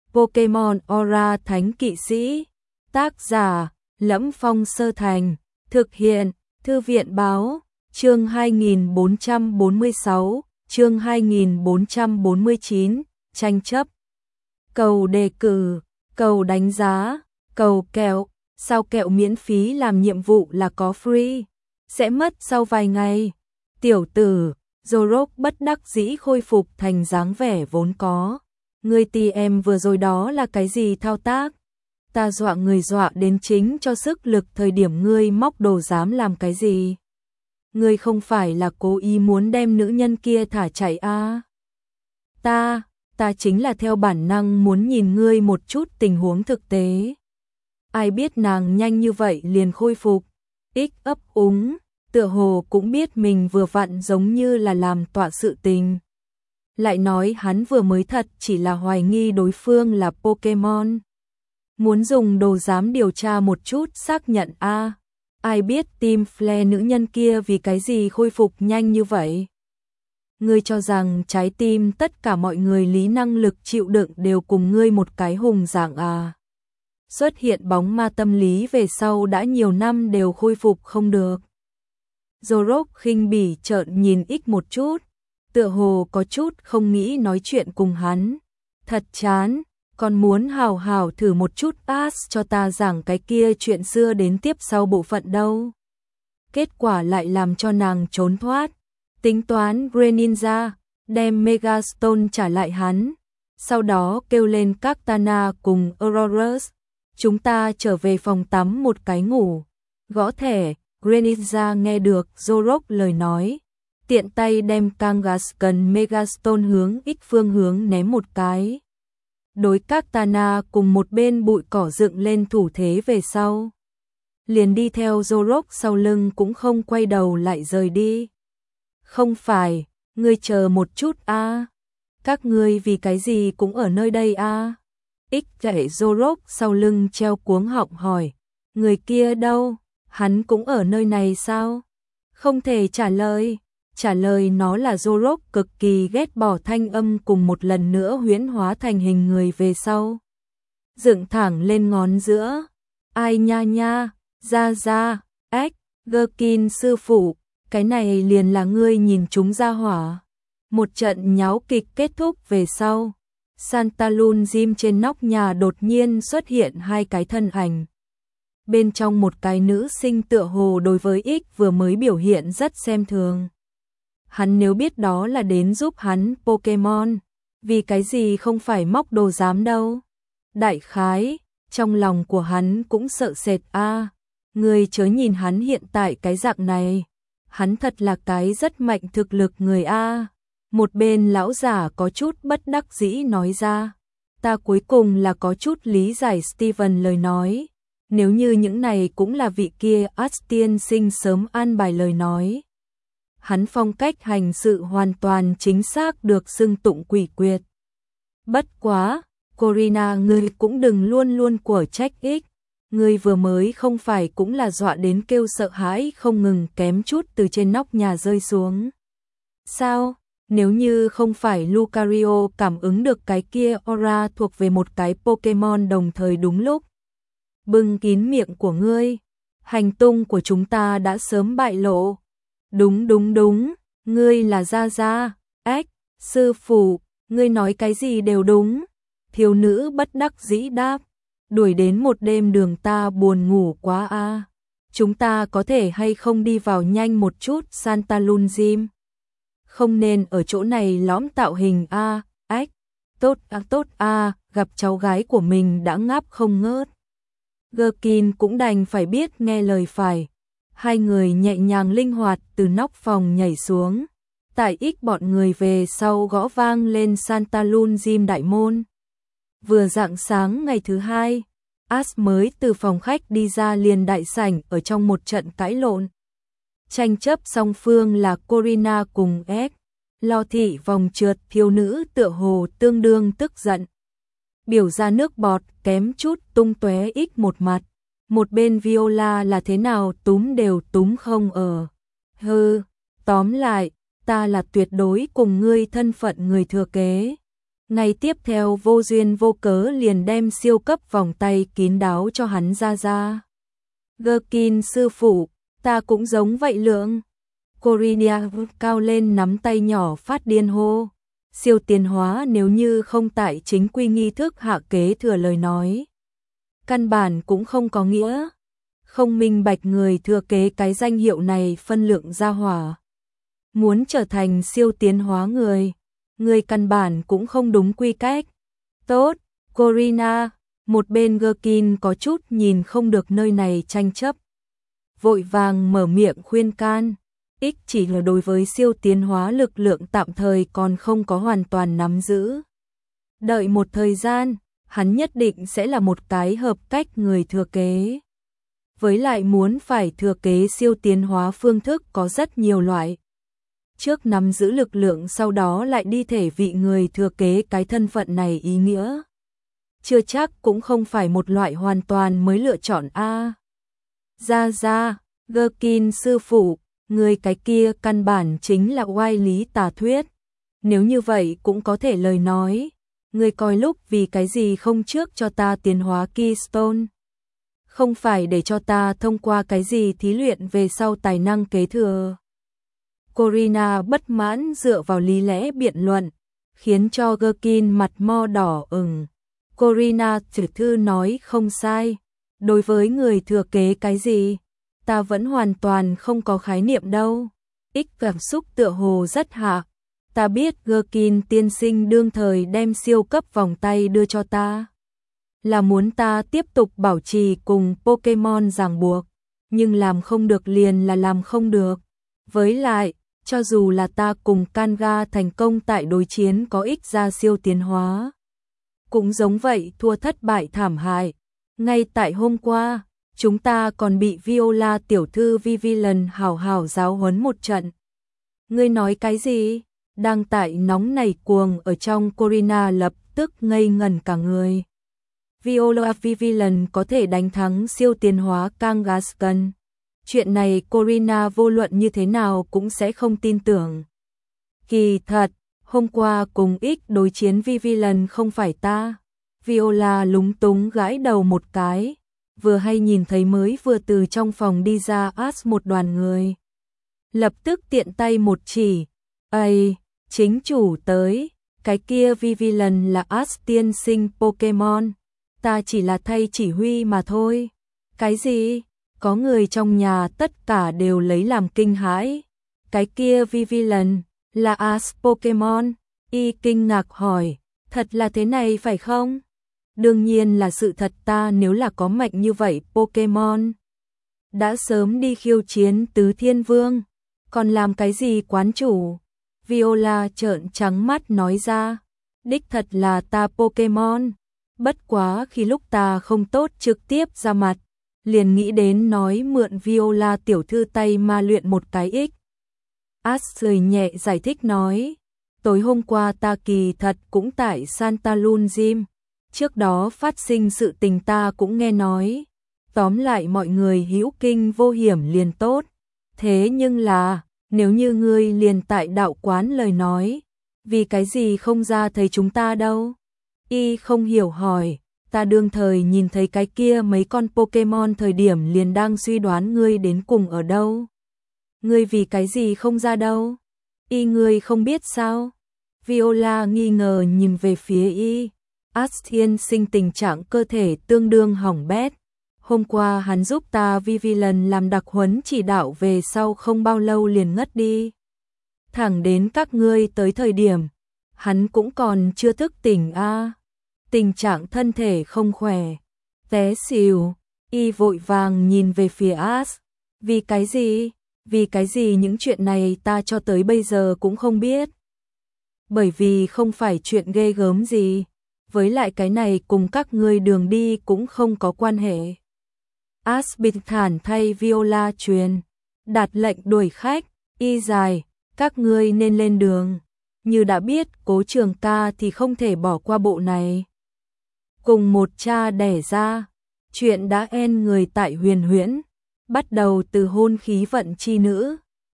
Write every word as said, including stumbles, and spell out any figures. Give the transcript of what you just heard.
Pokemon Aura Thánh Kỵ Sĩ. Tác giả Lẫm Phong Sơ Thành. Thực hiện Thư viện Báo. Chương hai nghìn bốn trăm bốn mươi sáu, chương hai nghìn bốn trăm bốn mươi chín, tranh chấp. Cầu đề cử, cầu đánh giá, cầu kẹo. Sao kẹo miễn phí làm nhiệm vụ là có free? Sẽ mất sau vài ngày. Tiểu tử, Zorok bất đắc dĩ khôi phục thành dáng vẻ vốn có. Ngươi tì em vừa rồi đó là cái gì thao tác? Ta dọa người dọa đến chính cho sức lực thời điểm ngươi móc đồ dám làm cái gì? Ngươi không phải là cố ý muốn đem nữ nhân kia thả chạy à? Ta, ta chính là theo bản năng muốn nhìn ngươi một chút tình huống thực tế. Ai biết nàng nhanh như vậy liền khôi phục. Ích ấp úng, tựa hồ cũng biết mình vừa vặn giống như là làm tọa sự tình. Lại nói hắn vừa mới thật chỉ là hoài nghi đối phương là Pokemon. Muốn dùng đồ giám điều tra một chút xác nhận a à. Ai biết Tim Flare nữ nhân kia vì cái gì khôi phục nhanh như vậy? Ngươi cho rằng trái tim tất cả mọi người lý năng lực chịu đựng đều cùng ngươi một cái hùng dạng à? Xuất hiện bóng ma tâm lý về sau đã nhiều năm đều khôi phục không được. Zorok khinh bỉ trợn nhìn Ích một chút, tựa hồ có chút không nghĩ nói chuyện cùng hắn. Thật chán, còn muốn hào hào thử một chút pass cho ta giảng cái kia chuyện xưa đến tiếp sau bộ phận đâu. Kết quả lại làm cho nàng trốn thoát. Tính toán Greninja, đem Megastone trả lại hắn. Sau đó kêu lên Kartana cùng Aurorus. Chúng ta trở về phòng tắm một cái ngủ. Gõ thẻ, Greninja nghe được Zorok lời nói. Tiện tay đem Kangaskhan Megastone hướng Ích phương hướng ném một cái. Đối Kartana cùng một bên bụi cỏ dựng lên thủ thế về sau. Liền đi theo Zorok sau lưng cũng không quay đầu lại rời đi. Không phải, ngươi chờ một chút a à. Các ngươi vì cái gì cũng ở nơi đây a à. Ích chạy Zorok sau lưng treo cuống họng hỏi. Người kia đâu? Hắn cũng ở nơi này sao? Không thể trả lời. Trả lời nó là Zorok cực kỳ ghét bỏ thanh âm cùng một lần nữa huyễn hóa thành hình người về sau. Dựng thẳng lên ngón giữa. Ai nha nha, ra ra, ếch, Gherkin sư phụ, cái này liền là ngươi nhìn chúng ra hỏa. Một trận nháo kịch kết thúc về sau. Santalun Gym trên nóc nhà đột nhiên xuất hiện hai cái thân ảnh. Bên trong một cái nữ sinh tựa hồ đối với Ích vừa mới biểu hiện rất xem thường. Hắn nếu biết đó là đến giúp hắn Pokemon, vì cái gì không phải móc đồ giám đâu. Đại khái, trong lòng của hắn cũng sợ sệt a à. Người chớ nhìn hắn hiện tại cái dạng này. Hắn thật là cái rất mạnh thực lực người a à. Một bên lão giả có chút bất đắc dĩ nói ra. Ta cuối cùng là có chút lý giải Steven lời nói. Nếu như những này cũng là vị kia Astian sinh sớm an bài lời nói. Hắn phong cách hành sự hoàn toàn chính xác được xưng tụng quỷ quyệt. Bất quá, Corina ngươi cũng đừng luôn luôn của trách Ích. Ngươi vừa mới không phải cũng là dọa đến kêu sợ hãi không ngừng kém chút từ trên nóc nhà rơi xuống. Sao? Nếu như không phải Lucario cảm ứng được cái kia aura thuộc về một cái Pokemon đồng thời đúng lúc. Bưng kín miệng của ngươi. Hành tung của chúng ta đã sớm bại lộ. Đúng đúng đúng, ngươi là Gia Gia, ếch, sư phụ, ngươi nói cái gì đều đúng. Thiếu nữ bất đắc dĩ đáp, đuổi đến một đêm đường ta buồn ngủ quá a. À. Chúng ta có thể hay không đi vào nhanh một chút Santalun Gym? Không nên ở chỗ này lõm tạo hình a, à, ếch, tốt a à, tốt a, à, gặp cháu gái của mình đã ngáp không ngớt. Gherkin cũng đành phải biết nghe lời phải. Hai người nhẹ nhàng linh hoạt từ nóc phòng nhảy xuống. Tại Ích bọn người về sau gõ vang lên Santalun Gym đại môn. Vừa rạng sáng ngày thứ hai, Ash mới từ phòng khách đi ra liền đại sảnh ở trong một trận cãi lộn. Tranh chấp song phương là Corina cùng Ed. Lo thị vòng trượt thiếu nữ tựa hồ tương đương tức giận. Biểu ra nước bọt kém chút tung tóe Ích một mặt. Một bên Viola là thế nào túm đều túm không ở. Hừ, tóm lại, ta là tuyệt đối cùng ngươi thân phận người thừa kế. Ngày tiếp theo vô duyên vô cớ liền đem siêu cấp vòng tay kín đáo cho hắn ra ra. Gherkin sư phụ, ta cũng giống vậy lượng. Corina cao lên nắm tay nhỏ phát điên hô. Siêu tiến hóa nếu như không tại chính quy nghi thức hạ kế thừa lời nói. Căn bản cũng không có nghĩa. Không minh bạch người thừa kế cái danh hiệu này phân lượng ra hỏa. Muốn trở thành siêu tiến hóa người. Người căn bản cũng không đúng quy cách. Tốt, Corina, một bên Gherkin có chút nhìn không được nơi này tranh chấp. Vội vàng mở miệng khuyên can. X chỉ là đối với siêu tiến hóa lực lượng tạm thời còn không có hoàn toàn nắm giữ. Đợi một thời gian, hắn nhất định sẽ là một cái hợp cách người thừa kế. Với lại muốn phải thừa kế siêu tiến hóa phương thức có rất nhiều loại. Trước nắm giữ lực lượng sau đó lại đi thể vị người thừa kế cái thân phận này ý nghĩa. Chưa chắc cũng không phải một loại hoàn toàn mới lựa chọn A. Ra ra, Gherkin sư phụ, người cái kia căn bản chính là oai lý tà thuyết. Nếu như vậy cũng có thể lời nói. Người coi lúc vì cái gì không trước cho ta tiến hóa Keystone. Không phải để cho ta thông qua cái gì thí luyện về sau tài năng kế thừa. Corina bất mãn dựa vào lý lẽ biện luận, khiến cho Gherkin mặt mo đỏ ửng. Corina tiểu thư nói không sai. Đối với người thừa kế cái gì, ta vẫn hoàn toàn không có khái niệm đâu. X cảm xúc tựa hồ rất hạ. Ta biết Gherkin tiên sinh đương thời đem siêu cấp vòng tay đưa cho ta. Là muốn ta tiếp tục bảo trì cùng Pokemon ràng buộc. Nhưng làm không được liền là làm không được. Với lại, cho dù là ta cùng Kanga thành công tại đối chiến có ích ra siêu tiến hóa. Cũng giống vậy thua thất bại thảm hại. Ngay tại hôm qua, chúng ta còn bị Viola tiểu thư Vivillon hào hào giáo huấn một trận. Ngươi nói cái gì? Đang tại nóng nảy cuồng ở trong Corina lập tức ngây ngẩn cả người. Viola Vivillon có thể đánh thắng siêu tiến hóa Kangaskhan. Chuyện này Corina vô luận như thế nào cũng sẽ không tin tưởng. Kỳ thật, hôm qua cùng X đối chiến Vivillon không phải ta. Viola lúng túng gãi đầu một cái. Vừa hay nhìn thấy mới vừa từ trong phòng đi ra Ash một đoàn người. Lập tức tiện tay một chỉ. Ây, chính chủ tới. Cái kia Vivillon là Ash tiên sinh Pokemon. Ta chỉ là thay chỉ huy mà thôi. Cái gì? Có người trong nhà tất cả đều lấy làm kinh hãi. Cái kia Vivillon là Ash Pokemon. Y kinh ngạc hỏi, thật là thế này phải không? Đương nhiên là sự thật, ta nếu là có mạnh như vậy Pokemon. Đã sớm đi khiêu chiến Tứ Thiên Vương. Còn làm cái gì quán chủ? Viola trợn trắng mắt nói ra. Đích thật là ta Pokemon. Bất quá khi lúc ta không tốt trực tiếp ra mặt. Liền nghĩ đến nói mượn Viola tiểu thư tay ma luyện một cái ích. Ashley nhẹ giải thích nói. Tối hôm qua ta kỳ thật cũng tại Santa Luna Gym. Trước đó phát sinh sự tình ta cũng nghe nói. Tóm lại mọi người hữu kinh vô hiểm liền tốt. Thế nhưng là, nếu như ngươi liền tại đạo quán lời nói, vì cái gì không ra thấy chúng ta đâu? Y không hiểu hỏi, ta đương thời nhìn thấy cái kia mấy con Pokemon thời điểm liền đang suy đoán ngươi đến cùng ở đâu. Ngươi vì cái gì không ra đâu? Y ngươi không biết sao? Viola nghi ngờ nhìn về phía Y. Ash thiên sinh tình trạng cơ thể tương đương hỏng bét. Hôm qua hắn giúp ta Vivillon làm đặc huấn chỉ đạo về sau không bao lâu liền ngất đi. Thẳng đến các ngươi tới thời điểm, hắn cũng còn chưa thức tỉnh a. À. Tình trạng thân thể không khỏe, té xỉu. Y vội vàng nhìn về phía Ash. Vì cái gì? Vì cái gì những chuyện này ta cho tới bây giờ cũng không biết. Bởi vì không phải chuyện ghê gớm gì. Với lại cái này cùng các ngươi đường đi cũng không có quan hệ. Ash bình thản thay Viola truyền. Đạt lệnh đuổi khách. Y dài, các ngươi nên lên đường. Như đã biết Cố Trường ca thì không thể bỏ qua bộ này. Cùng một cha đẻ ra. Chuyện đã en người tại Huyền Huyễn. Bắt đầu từ hôn khí vận chi nữ.